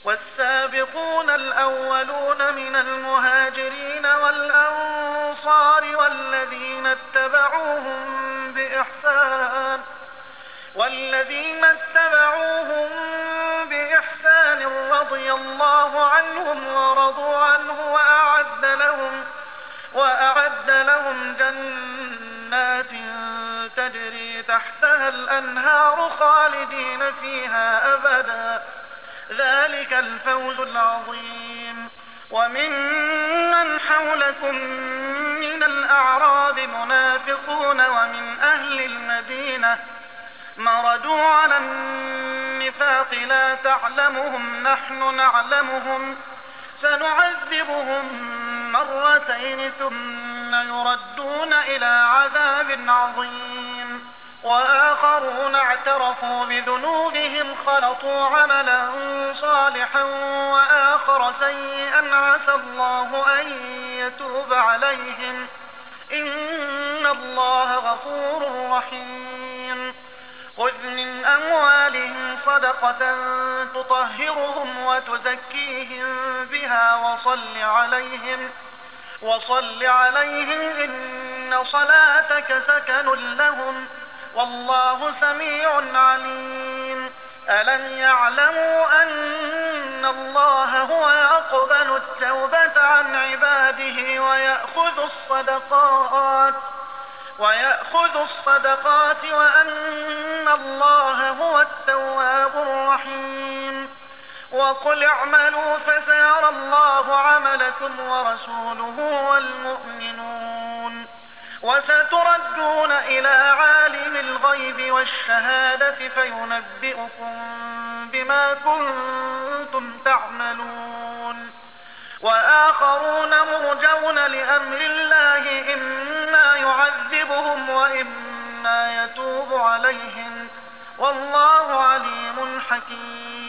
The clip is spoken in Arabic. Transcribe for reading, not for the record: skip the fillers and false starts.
والسابقون الأولون من المهاجرين والأنصار والذين اتبعوهم بإحسان رضي الله عنهم ورضوا عنه وأعد لهم جنات تجري تحتها الأنهار خالدين فيها أبدا، ذلك الفوز العظيم. وممن حولكم من الأعراب منافقون ومن أهل المدينة مردوا على النفاق لا تعلمهم نحن نعلمهم سنعذبهم مرتين ثم يردون إلى عذاب عظيم. وآخرون اعترفوا بذنوبهم خلطوا عملا صالحا وآخر سيئا عسى الله أن يتوب عليهم إن الله غفور رحيم. خذ من أموالهم صدقة تطهرهم وتزكيهم بها وصل عليهم إن صلاتك سكن لهم والله سميع عليم. ألم يعلموا أن الله هو يقبل التوبة عن عباده ويأخذ الصدقات وأن الله هو التواب الرحيم. وقل اعملوا فسيرى الله عملكم ورسوله والمؤمنون وستردون إلى عالم الغيب والشهادة فينبئكم بما كنتم تعملون. وآخرون مرجون لأمر الله إما يعذبهم وإما يتوب عليهم والله عليم حكيم.